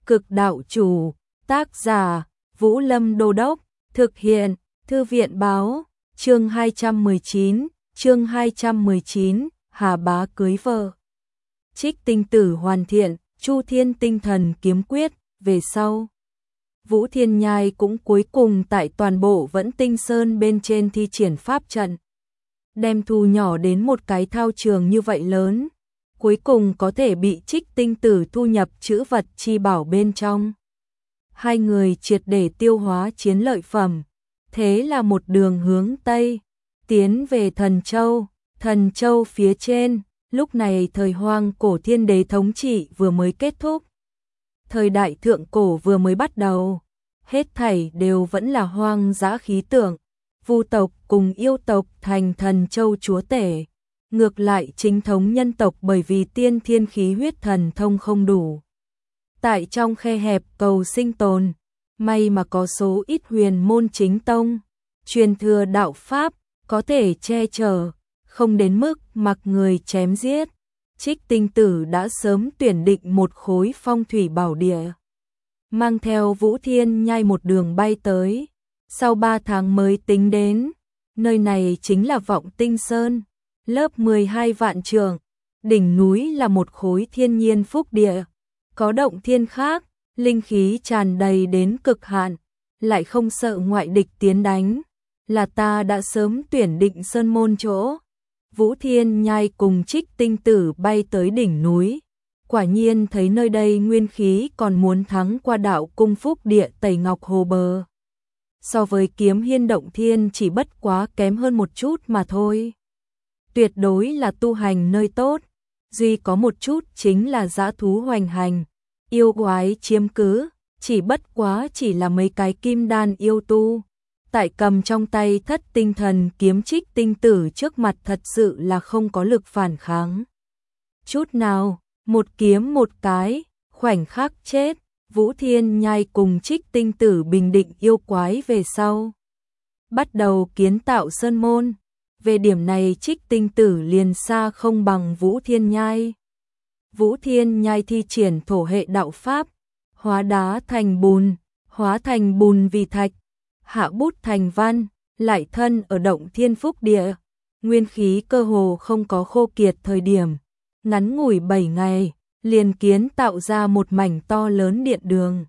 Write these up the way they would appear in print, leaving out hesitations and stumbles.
Cực đạo chủ, tác giả, Vũ Lâm Đô Đốc, thực hiện, Thư viện báo, chương 219, Hà Bá cưới vợ. Trích tinh tử hoàn thiện, Chu Thiên tinh thần kiếm quyết, về sau. Vũ Thiên Nhai cũng cuối cùng tại toàn bộ Vẫn Tinh Sơn bên trên thi triển pháp trận. Đem thu nhỏ đến một cái thao trường như vậy lớn, cuối cùng có thể bị Trích tinh tử thu nhập chữ vật chi bảo bên trong. Hai người triệt để tiêu hóa chiến lợi phẩm, thế là một đường hướng Tây, tiến về Thần Châu phía trên, lúc này thời hoang cổ thiên đế thống trị vừa mới kết thúc. Thời đại thượng cổ vừa mới bắt đầu, hết thảy đều vẫn là hoang dã khí tượng, vu tộc cùng yêu tộc thành Thần Châu chúa tể. Ngược lại chính thống nhân tộc bởi vì tiên thiên khí huyết thần thông không đủ, tại trong khe hẹp cầu sinh tồn, may mà có số ít huyền môn chính tông, truyền thừa đạo pháp, có thể che chở, không đến mức mặc người chém giết. Trích tinh tử đã sớm tuyển định một khối phong thủy bảo địa, mang theo Vũ Thiên Nhai một đường bay tới, sau 3 tháng mới tính đến, nơi này chính là Vọng Tinh Sơn, lớp 12 vạn trượng, đỉnh núi là một khối thiên nhiên phúc địa, có động thiên khác, linh khí tràn đầy đến cực hạn, lại không sợ ngoại địch tiến đánh, là ta đã sớm tuyển định sơn môn chỗ. Vũ Thiên Nhai cùng Trích tinh tử bay tới đỉnh núi, quả nhiên thấy nơi đây nguyên khí còn muốn thắng qua đạo cung phúc địa Tẩy Ngọc Hồ Bờ. So với Kiếm Hiên Động Thiên chỉ bất quá kém hơn một chút mà thôi. Tuyệt đối là tu hành nơi tốt, duy có một chút chính là dã thú hoành hành, yêu quái chiếm cứ, chỉ bất quá chỉ là mấy cái kim đan yêu tu. Tại cầm trong tay Thất Tinh Thần kiếm Trích tinh tử trước mặt thật sự là không có lực phản kháng chút nào, một kiếm một cái, khoảnh khắc chết. Vũ Thiên Nhai cùng Trích tinh tử bình định yêu quái về sau, bắt đầu kiến tạo sơn môn. Về điểm này Trích tinh tử liền xa không bằng Vũ Thiên Nhai. Vũ Thiên Nhai thi triển thổ hệ đạo pháp, hóa đá thành bùn, hóa thành bùn vì thạch, hạ bút thành văn, lại thân ở động thiên phúc địa, nguyên khí cơ hồ không có khô kiệt thời điểm, ngắn ngủi 7 ngày, liền kiến tạo ra một mảnh to lớn điện đường,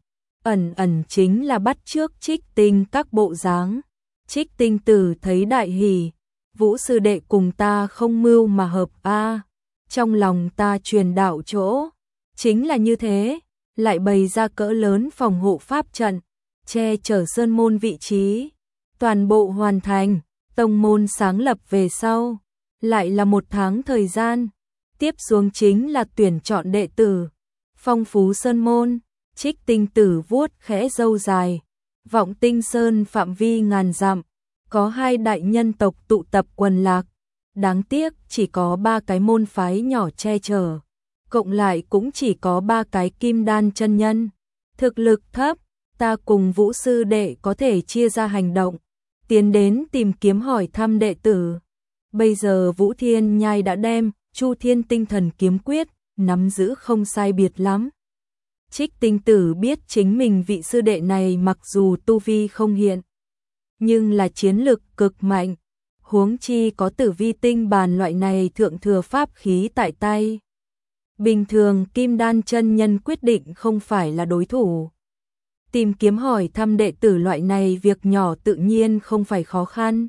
ẩn chính là bắt chước Trích tinh các bộ dáng. Trích tinh tử thấy đại hỉ, Vũ sư đệ cùng ta không mưu mà hợp a, trong lòng ta truyền đạo chỗ, chính là như thế, lại bày ra cỡ lớn phòng hộ pháp trận, che chở sơn môn vị trí, toàn bộ hoàn thành, tông môn sáng lập về sau, lại là 1 tháng thời gian, tiếp xuống chính là tuyển chọn đệ tử, phong phú sơn môn. Trích tinh tử vuốt khẽ râu dài, Vọng Tinh Sơn phạm vi ngàn dặm, có 2 đại nhân tộc tụ tập quần lạc, đáng tiếc chỉ có 3 cái môn phái nhỏ che chở, cộng lại cũng chỉ có 3 cái kim đan chân nhân, thực lực thấp. Ta cùng Vũ sư đệ có thể chia ra hành động, tiến đến tìm kiếm hỏi thăm đệ tử. Bây giờ Vũ Thiên Nhai đã đem Chu Thiên tinh thần kiếm quyết nắm giữ không sai biệt lắm. Trích tinh tử biết chính mình vị sư đệ này mặc dù tu vi không hiện, nhưng là chiến lực cực mạnh, huống chi có Tử Vi tinh bàn loại này thượng thừa pháp khí tại tay. Bình thường kim đan chân nhân quyết định không phải là đối thủ. Tìm kiếm hỏi thăm đệ tử loại này việc nhỏ tự nhiên không phải khó khăn.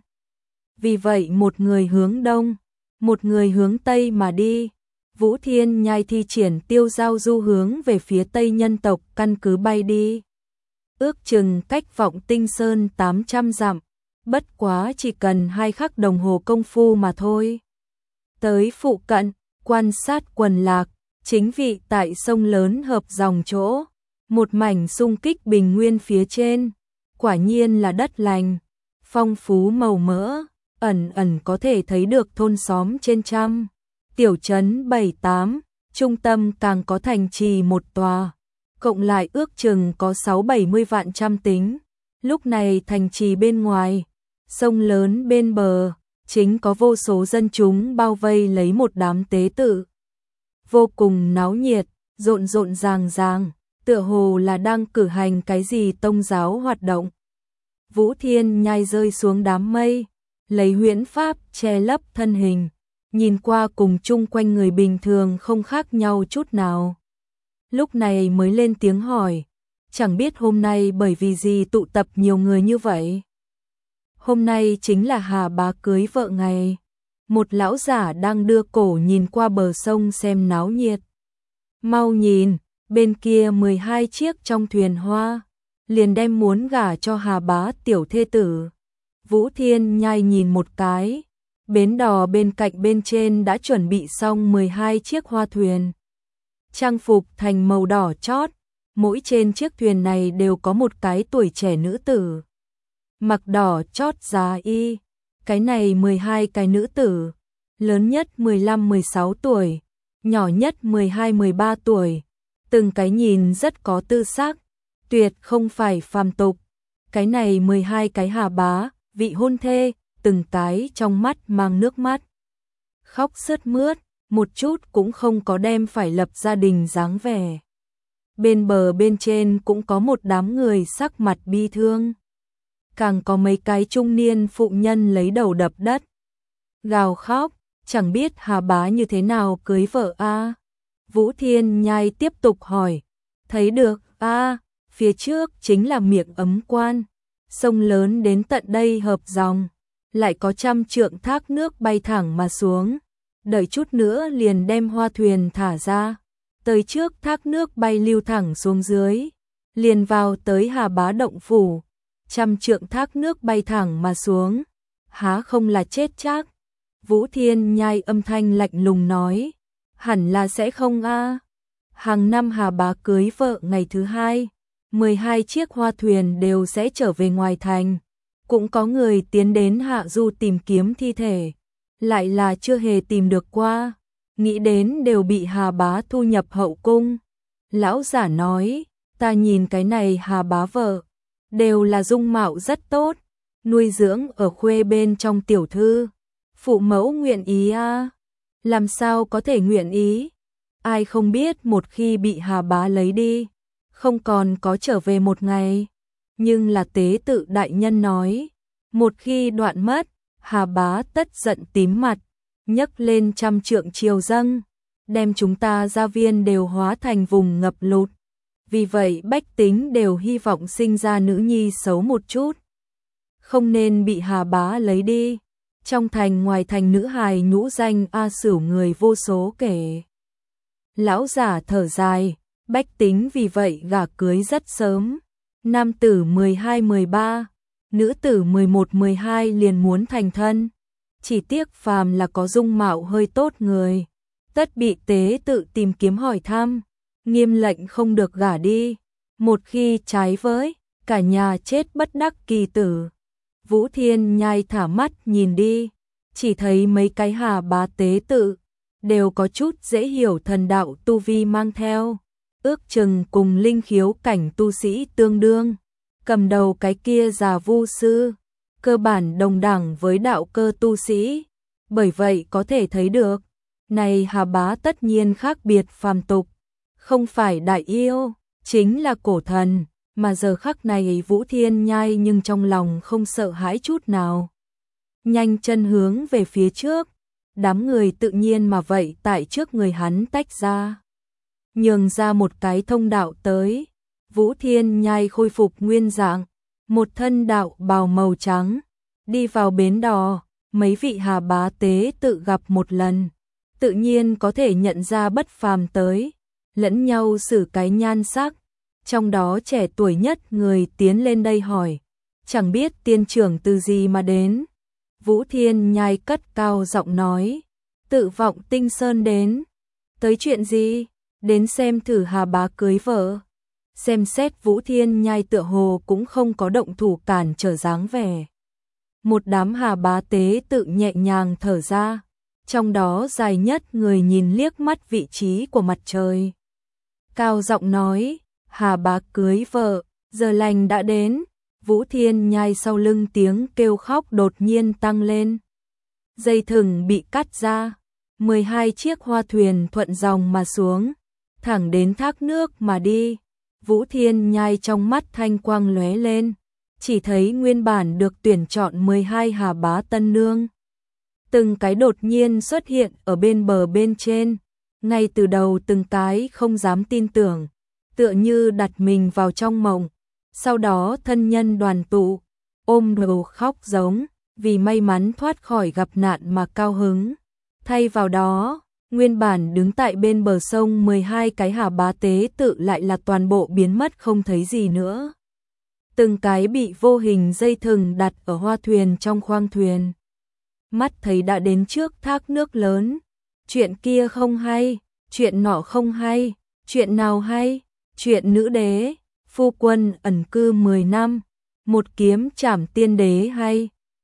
Vì vậy một người hướng đông, một người hướng tây mà đi. Vũ Thiên Nhai thi triển tiêu giao du hướng về phía tây nhân tộc căn cứ bay đi. Ước chừng cách Vọng Tinh Sơn 800 dặm, bất quá chỉ cần 2 khắc đồng hồ công phu mà thôi. Tới phụ cận, quan sát quần lạc, chính vị tại sông lớn hợp dòng chỗ. Một mảnh xung kích bình nguyên phía trên, quả nhiên là đất lành, phong phú màu mỡ, ẩn có thể thấy được thôn xóm trên trăm, tiểu trấn 7-8, trung tâm càng có thành trì một tòa, cộng lại ước chừng có 6-70 vạn trăm tính. Lúc này thành trì bên ngoài, sông lớn bên bờ, chính có vô số dân chúng bao vây lấy một đám tế tự. Vô cùng náo nhiệt, rộn ràng. tựa hồ là đang cử hành cái gì tôn giáo hoạt động. Vũ Thiên Nhai rơi xuống đám mây, lấy huyễn pháp che lấp thân hình, nhìn qua cùng chung quanh người bình thường không khác nhau chút nào. Lúc này mới lên tiếng hỏi, chẳng biết hôm nay bởi vì gì tụ tập nhiều người như vậy. Hôm nay chính là Hà Bá cưới vợ ngày. Một lão giả đang đưa cổ nhìn qua bờ sông xem náo nhiệt. Mau nhìn, bên kia 12 chiếc trong thuyền hoa, liền đem muốn gả cho Hà Bá tiểu thê tử. Vũ Thiên Nhai nhìn một cái, bến đò bên cạnh bên trên đã chuẩn bị xong 12 chiếc hoa thuyền. Trang phục thành màu đỏ chót, mỗi trên chiếc thuyền này đều có một cái tuổi trẻ nữ tử. Mặc đỏ chót giá y, cái này 12 cái nữ tử, lớn nhất 15-16 tuổi, nhỏ nhất 12-13 tuổi, từng cái nhìn rất có tư sắc, tuyệt không phải phàm tục. Cái này 12 cái Hà Bá, vị hôn thê, từng cái trong mắt mang nước mắt. Khóc sướt mướt, một chút cũng không có đem phải lập gia đình dáng vẻ. Bên bờ bên trên cũng có một đám người sắc mặt bi thương. Càng có mấy cái trung niên phụ nhân lấy đầu đập đất. Gào khóc, chẳng biết Hà Bá như thế nào cưới vợ a. Vũ Thiên Nhai tiếp tục hỏi, thấy được a, phía trước chính là miệng ấm quan, sông lớn đến tận đây hợp dòng, lại có trăm trượng thác nước bay thẳng mà xuống, đợi chút nữa liền đem hoa thuyền thả ra, tới trước thác nước bay lưu thẳng xuống dưới, liền vào tới Hà Bá động phủ, trăm trượng thác nước bay thẳng mà xuống, há không là chết chắc. Vũ Thiên Nhai âm thanh lạnh lùng nói, hẳn là sẽ không a. Hàng năm Hà Bá cưới vợ ngày thứ hai, 12 chiếc hoa thuyền đều sẽ trở về ngoài thành, cũng có người tiến đến hạ du tìm kiếm thi thể, lại là chưa hề tìm được qua, nghĩ đến đều bị Hà Bá thu nhập hậu cung. Lão giả nói, ta nhìn cái này Hà Bá vợ, đều là dung mạo rất tốt, nuôi dưỡng ở khuê bên trong tiểu thư. Phụ mẫu nguyện ý a, làm sao có thể nguyện ý? Ai không biết một khi bị Hà Bá lấy đi, không còn có trở về một ngày. Nhưng là tế tự đại nhân nói, một khi đoạn mất, Hà Bá tất giận tím mặt, nhấc lên trăm trượng triều dâng, đem chúng ta gia viên đều hóa thành vùng ngập lụt. Vì vậy bách tính đều hy vọng sinh ra nữ nhi xấu một chút, không nên bị Hà Bá lấy đi. Trong thành ngoài thành nữ hài nhũ danh A Sửu người vô số kể. Lão giả thở dài, bách tính vì vậy gả cưới rất sớm. Nam tử 12-13, nữ tử 11-12 liền muốn thành thân. Chỉ tiếc phàm là có dung mạo hơi tốt người, tất bị tế tự tìm kiếm hỏi thăm, nghiêm lệnh không được gả đi. Một khi trái với, cả nhà chết bất đắc kỳ tử. Vũ Thiên Nhai thả mắt nhìn đi, chỉ thấy mấy cái Hà Bá tế tự, đều có chút dễ hiểu thần đạo tu vi mang theo, ước chừng cùng linh khiếu cảnh tu sĩ tương đương. Cầm đầu cái kia già vu sư, cơ bản đồng đẳng với đạo cơ tu sĩ, bởi vậy có thể thấy được, này Hà Bá tất nhiên khác biệt phàm tục, không phải đại yêu, chính là cổ thần. Mà giờ khắc này Vũ Thiên Nhai nhưng trong lòng không sợ hãi chút nào. Nhanh chân hướng về phía trước, đám người tự nhiên mà vậy tại trước người hắn tách ra. Nhường ra một cái thông đạo tới, Vũ Thiên Nhai khôi phục nguyên dạng, một thân đạo bào màu trắng, đi vào bến đò, mấy vị Hà Bá tế tự gặp một lần, tự nhiên có thể nhận ra bất phàm tới, lẫn nhau xử cái nhan sắc. Trong đó trẻ tuổi nhất người tiến lên đây hỏi, chẳng biết tiên trưởng từ gì mà đến. Vũ Thiên Nhai cất cao giọng nói, tự vọng Tinh Sơn đến. Tới chuyện gì? Đến xem thử Hà Bá cưới vợ. Xem xét Vũ Thiên Nhai tựa hồ cũng không có động thủ cản trở dáng vẻ. Một đám Hà Bá tế tự nhẹ nhàng thở ra, trong đó dài nhất người nhìn liếc mắt vị trí của mặt trời. Cao giọng nói, Hà Bá cưới vợ, giờ lành đã đến. Vũ Thiên Nhai sau lưng tiếng kêu khóc đột nhiên tăng lên. Dây thừng bị cắt ra, 12 chiếc hoa thuyền thuận dòng mà xuống, thẳng đến thác nước mà đi. Vũ Thiên Nhai trong mắt thanh quang lóe lên, chỉ thấy nguyên bản được tuyển chọn 12 Hà Bá Tân Nương. Từng cái đột nhiên xuất hiện ở bên bờ bên trên, ngay từ đầu từng cái không dám tin tưởng, tựa như đặt mình vào trong mộng, sau đó thân nhân đoàn tụ, ôm đầu khóc giống, vì may mắn thoát khỏi gặp nạn mà cao hứng. Thay vào đó, nguyên bản đứng tại bên bờ sông 12 cái Hà Bá tế tự lại là toàn bộ biến mất không thấy gì nữa. Từng cái bị vô hình dây thừng đặt ở hoa thuyền trong khoang thuyền. Mắt thấy đã đến trước thác nước lớn, chuyện kia không hay, chuyện nọ không hay, chuyện nào hay, chuyện nữ đế, phu quân ẩn cư 10 năm, một kiếm trảm tiên đế hay.